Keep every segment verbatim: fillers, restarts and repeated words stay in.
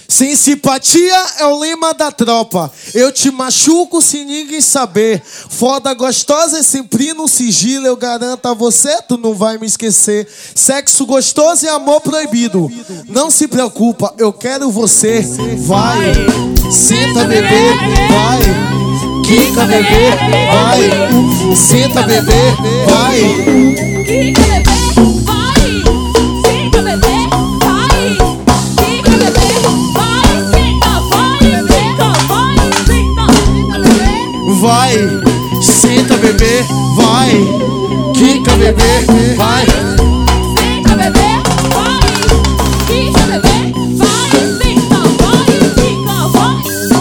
Sem simpatia é o lema da tropa. Eu te machuco sem ninguém saber. Foda gostosa é sempre no sigilo. Eu garanto a você, tu não vai me esquecer. Sexo gostoso e amor proibido. Não se preocupa, eu quero você. Vai, senta bebê, vai. Quica bebê, vai. Senta bebê, vai. Quica bebê, vai. Senta bebê, vai. Quica bebê, vai. Senta, vai. Senta, vai. Senta, bebê. Vai, senta bebê, vai. Quica bebê, vai. Senta bebê, vai. Quica bebê, vai. Senta, vai. Quica, vai.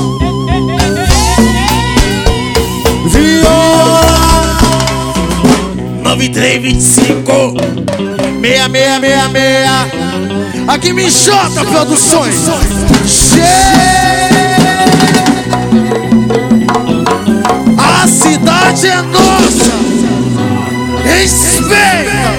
Viola nove três vinte e cinco seis seis seis seis. Aqui me Jota Produções. A cidade é nossa. Respeita.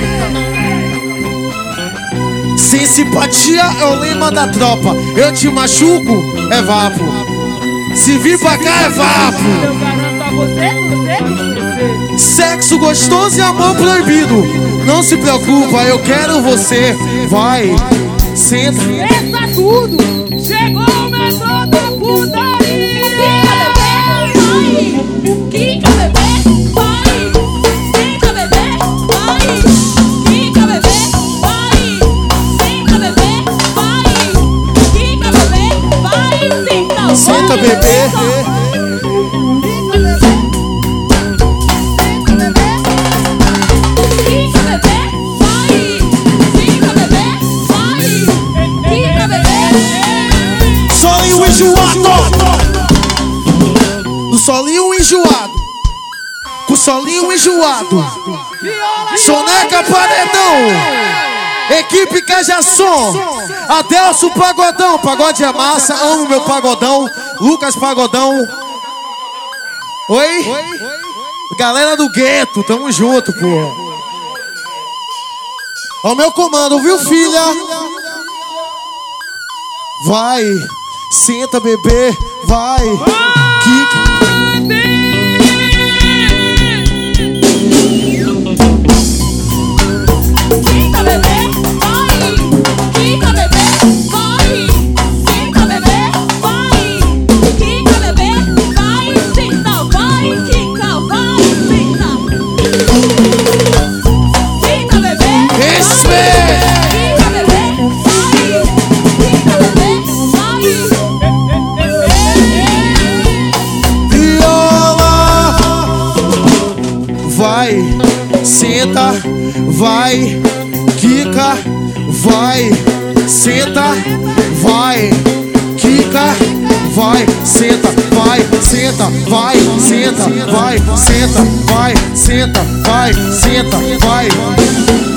Sem simpatia é o lema da tropa. Eu te machuco, é vapo. Se vir pra cá é vapo. Eu garanto a você, você, você. Sexo gostoso e amor proibido. Não se preocupa, eu quero você. Vai, senta. Esqueça tudo. Chegou o menor da putaria. Quica bebê, vai. Quica bebê, vai. Quica bebê, vai. Senta bebê, vai. Quica bebê, vai. Senta Senta, vai. bebê. Solinho enjoado. Do solinho enjoado. Com solinho enjoado. Soneca Paredão. Equipe Cajassom. Adelso Pagodão. Pagode é massa. Amo meu pagodão. Lucas Pagodão. Oi? Galera do gueto. Tamo junto, porra. Ó o meu comando, viu, filha? Vai, senta bebê, vai. Quica. Quica bebê, vai. Quica bebê, vai. Senta bebê, vai. Quica bebê, vai. Senta, vai. Quica, vai. Senta. Quica bebê, vai. Respeita. Quica bebê, vai. Quica bebê, vai. Viola. Vai, senta, vai. Quica, vai. Senta, vai. Quica, vai. Senta, vai. Senta, vai. Senta, vai. Senta, vai. Senta, vai. Senta, vai.